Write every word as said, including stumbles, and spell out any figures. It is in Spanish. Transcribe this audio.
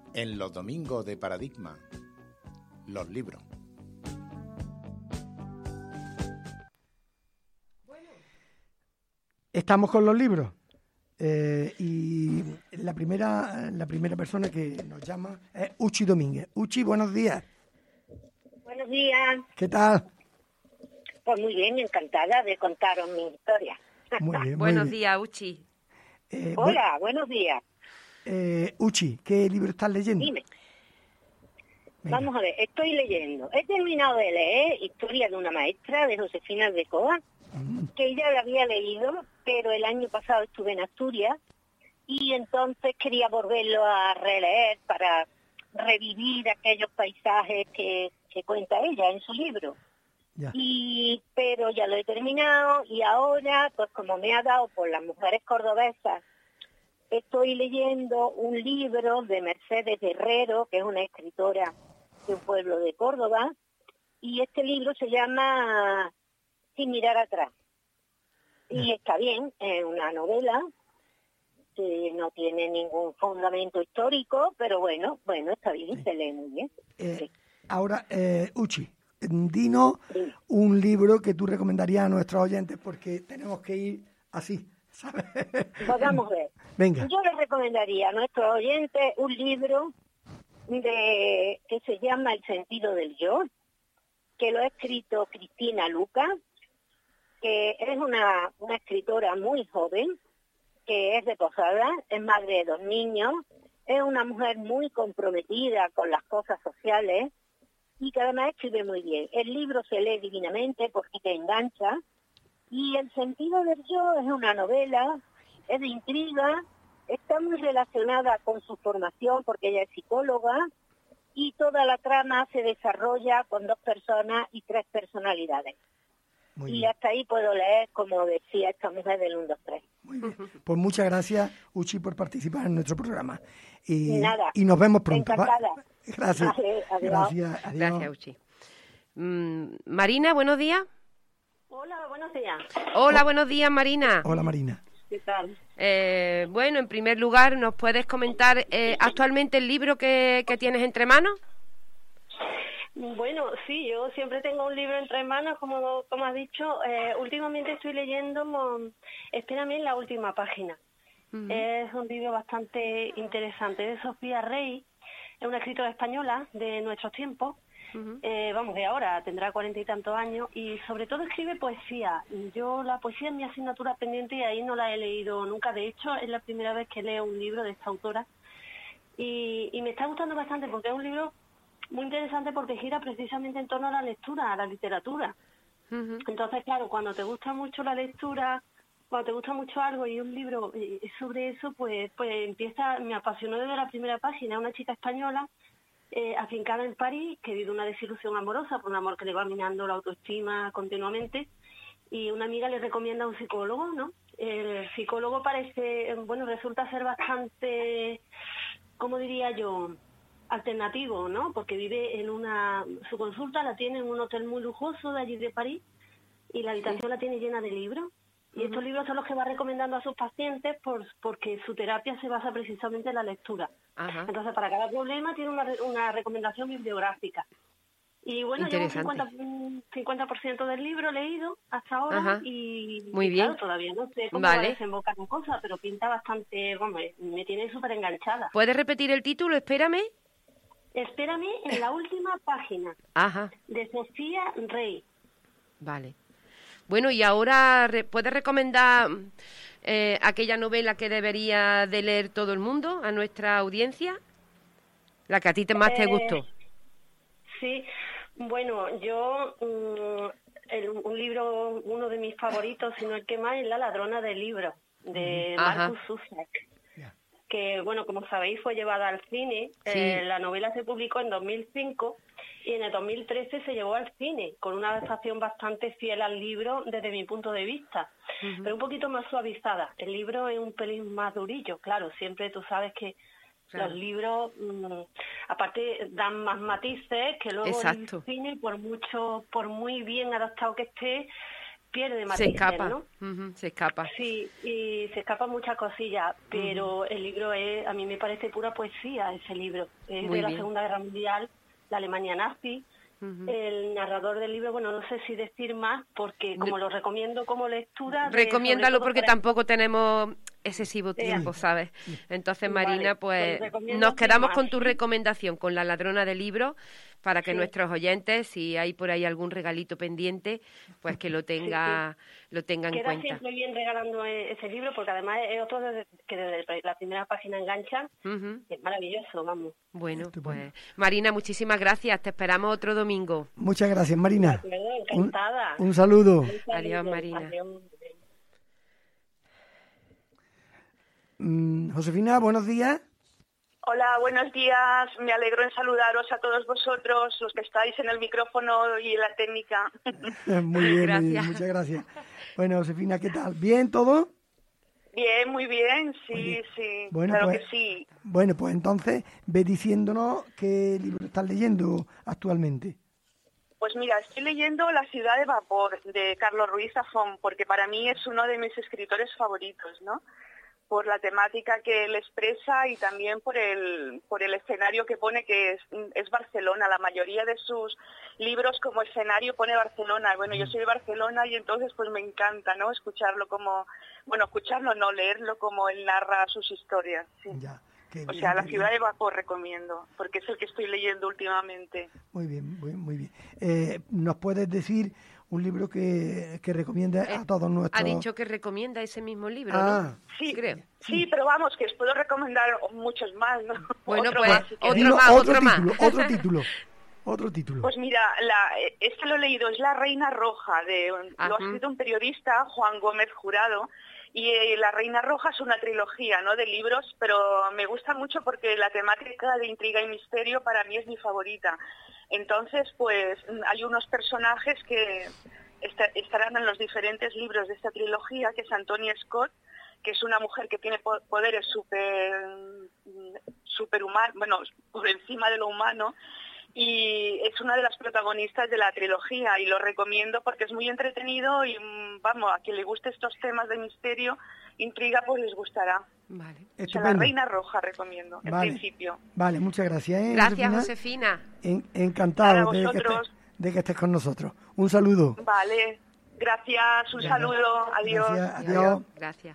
En los domingos de Paradigma, los libros. Estamos con los libros eh, y la primera, la primera persona que nos llama es Uchi Domínguez. Uchi, buenos días. Buenos días. ¿Qué tal? Pues muy bien, encantada de contaros mi historia. Muy bien, muy Buenos bien. días, Uchi. Eh, Hola, bu- buenos días. Eh, Uchi, ¿qué libro estás leyendo? Dime. Venga. Vamos a ver, estoy leyendo. He terminado de leer Historia de una maestra de Josefina Aldecoa, Mm, que ya la había leído, pero el año pasado estuve en Asturias y entonces quería volverlo a releer para revivir aquellos paisajes que, que cuenta ella en su libro. ya. Y pero ya lo he terminado y ahora, pues como me ha dado por las mujeres cordobesas, estoy leyendo un libro de Mercedes Guerrero, que es una escritora de un pueblo de Córdoba, y este libro se llama Sin mirar atrás. Y está bien, es una novela que no tiene ningún fundamento histórico, pero bueno, bueno, está bien, Sí. se lee muy bien. Eh, Sí. ahora, eh, Uchi, dinos Dime. un libro que tú recomendarías a nuestros oyentes porque tenemos que ir así, ¿sabes? Pues vamos a ver. Venga. Yo les recomendaría a nuestros oyentes un libro de que se llama El sentido del yo, que lo ha escrito Cristina Luca, que es una, una escritora muy joven, que es de Posada, es madre de dos niños, es una mujer muy comprometida con las cosas sociales y que además escribe muy bien. El libro se lee divinamente porque te engancha, y El sentido del yo es una novela, es de intriga, está muy relacionada con su formación porque ella es psicóloga, y toda la trama se desarrolla con dos personas y tres personalidades. Muy Y bien, hasta ahí puedo leer, como decía esta mujer del uno, dos, tres. muy bien. Pues muchas gracias, Uchi, por participar en nuestro programa. Y, Nada. y nos vemos pronto. ¿va? Encantada. Gracias. Vale, adiós. Gracias, adiós. Gracias, Uchi. Mm, Marina, buenos días. Hola, buenos días. Hola, buenos días, Marina. Hola, Marina. ¿Qué tal? Eh, bueno, en primer lugar, ¿nos puedes comentar eh, actualmente el libro que, que tienes entre manos? Bueno, sí, yo siempre tengo un libro entre manos, como, como has dicho. Eh, últimamente estoy leyendo um, Espérame en la última página. Uh-huh. Es un libro bastante interesante de Sofía Rey, es una escritora española de nuestros tiempos. Uh-huh. Eh, vamos, de ahora, tendrá cuarenta y tantos años, y sobre todo escribe poesía. Yo la poesía es mi asignatura pendiente y ahí no la he leído nunca. De hecho, es la primera vez que leo un libro de esta autora y, y me está gustando bastante porque es un libro muy interesante porque gira precisamente en torno a la lectura, a la literatura. Uh-huh. Entonces, claro, cuando te gusta mucho la lectura, cuando te gusta mucho algo y un libro eh, sobre eso, pues pues empieza, me apasionó desde la primera página. Una chica española eh, afincada en París, que vive una desilusión amorosa por un amor que le va minando la autoestima continuamente, y una amiga le recomienda a un psicólogo, ¿no? El psicólogo parece, bueno, resulta ser bastante, ¿cómo diría yo?, alternativo, ¿no? Porque vive en una, su consulta la tiene en un hotel muy lujoso de allí de París y la habitación la tiene llena de libros. Y Uh-huh. estos libros son los que va recomendando a sus pacientes por, porque su terapia se basa precisamente en la lectura. Ajá. Entonces, para cada problema tiene una, re- una recomendación bibliográfica. Y bueno, llevo un Interesante. cincuenta, un cincuenta por ciento del libro leído hasta ahora. Ajá. y, Muy y bien. claro, todavía no sé cómo Vale. va a desembocar la cosa, pero pinta bastante, bueno, me, me tiene súper enganchada. ¿Puedes repetir el título? Espérame. Espérame en la última página, Ajá, de Sofía Rey. vale. Bueno, y ahora, re- ¿puedes recomendar eh, aquella novela que debería de leer todo el mundo a nuestra audiencia? La que a ti te más te Eh, gustó. Sí, bueno, yo, mm, el- un libro, uno de mis favoritos, si no el que más, es La ladrona del libro, de Ajá. Marcus Zusak. Ya. Que, bueno, como sabéis, fue llevada al cine. Sí. Eh, la novela se publicó en dos mil cinco y en el dos mil trece se llevó al cine, con una adaptación bastante fiel al libro desde mi punto de vista, Ujú. pero un poquito más suavizada. El libro es un pelín más durillo, claro, siempre tú sabes que Claro. los libros, mmm, aparte, dan más matices que luego Exacto. el cine, por mucho, por muy bien adaptado que esté, pierde más Se escapa, ¿no? uh-huh, se escapa. Sí, y se escapan muchas cosillas, pero uh-huh. el libro es, a mí me parece pura poesía ese libro. Es Muy de la bien. Segunda Guerra Mundial, la Alemania nazi. Uh-huh. El narrador del libro, bueno, no sé si decir más, porque como lo recomiendo como lectura... De, Recomiéndalo porque para... tampoco tenemos excesivo tiempo, ¿sabes? Entonces, Marina, vale, pues, pues nos quedamos más. con tu recomendación, con La ladrona de libros, para que sí. nuestros oyentes, si hay por ahí algún regalito pendiente, pues que lo tenga, sí, sí. lo tengan en Queda cuenta. siempre bien regalando ese libro, porque además es otro desde, que desde la primera página engancha, uh-huh. es maravilloso, vamos. Bueno, pues, Marina, muchísimas gracias, te esperamos otro domingo. Muchas gracias, Marina. Gracias, encantada. Un, un saludo. Un saludo. Adiós, Marina. Adiós. Mm, Josefina, buenos días. Hola, buenos días. Me alegro en saludaros a todos vosotros, los que estáis en el micrófono y en la técnica. Muy bien, gracias. Muy bien, muchas gracias. Bueno, Josefina, ¿qué tal? ¿Bien todo? Bien, muy bien, sí, Oye, sí, bueno, claro pues, que sí. Bueno, pues entonces, ve diciéndonos qué libro estás leyendo actualmente. Pues mira, estoy leyendo La ciudad de vapor, de Carlos Ruiz Zafón, porque para mí es uno de mis escritores favoritos, ¿no? Por la temática que él expresa y también por el por el escenario que pone, que es, es Barcelona. La mayoría de sus libros como escenario pone Barcelona. Bueno, yo soy de Barcelona y entonces pues me encanta, ¿no? Escucharlo como, bueno, escucharlo, no, leerlo como él narra sus historias. Sí. Ya, qué o bien, sea, La qué ciudad bien. de vapor recomiendo, porque es el que estoy leyendo últimamente. Muy bien, muy, muy bien. Eh, ¿Nos puedes decir un libro que, que recomienda Eh, a todos nuestros... Ha dicho que recomienda ese mismo libro, Ah, ¿no? Sí, creo. sí, pero vamos, que os puedo recomendar muchos más, ¿no? Bueno, Otro pues más, si queréis. otro Dilo, más, otro otro más. título, otro título, otro título. Pues mira, la, este lo he leído, es La Reina Roja, de, Ajá. lo ha escrito un periodista, Juan Gómez Jurado, y eh, La Reina Roja es una trilogía, ¿no?, de libros, pero me gusta mucho porque la temática de intriga y misterio para mí es mi favorita. Entonces, pues hay unos personajes que est- estarán en los diferentes libros de esta trilogía, que es Antonia Scott, que es una mujer que tiene po- poderes super, superhumanos, bueno, por encima de lo humano, y es una de las protagonistas de la trilogía y lo recomiendo porque es muy entretenido y vamos, a quien le guste estos temas de misterio, intriga, pues les gustará. Vale. O sea, La Reina Roja recomiendo, en Vale. principio. Vale, muchas gracias. ¿eh, Gracias, Josefina? Josefina. En- encantado Para de que, vosotros. estés, de que estés con nosotros. Un saludo. Vale, gracias, un Venga. saludo, adiós. Gracias, adiós. Gracias.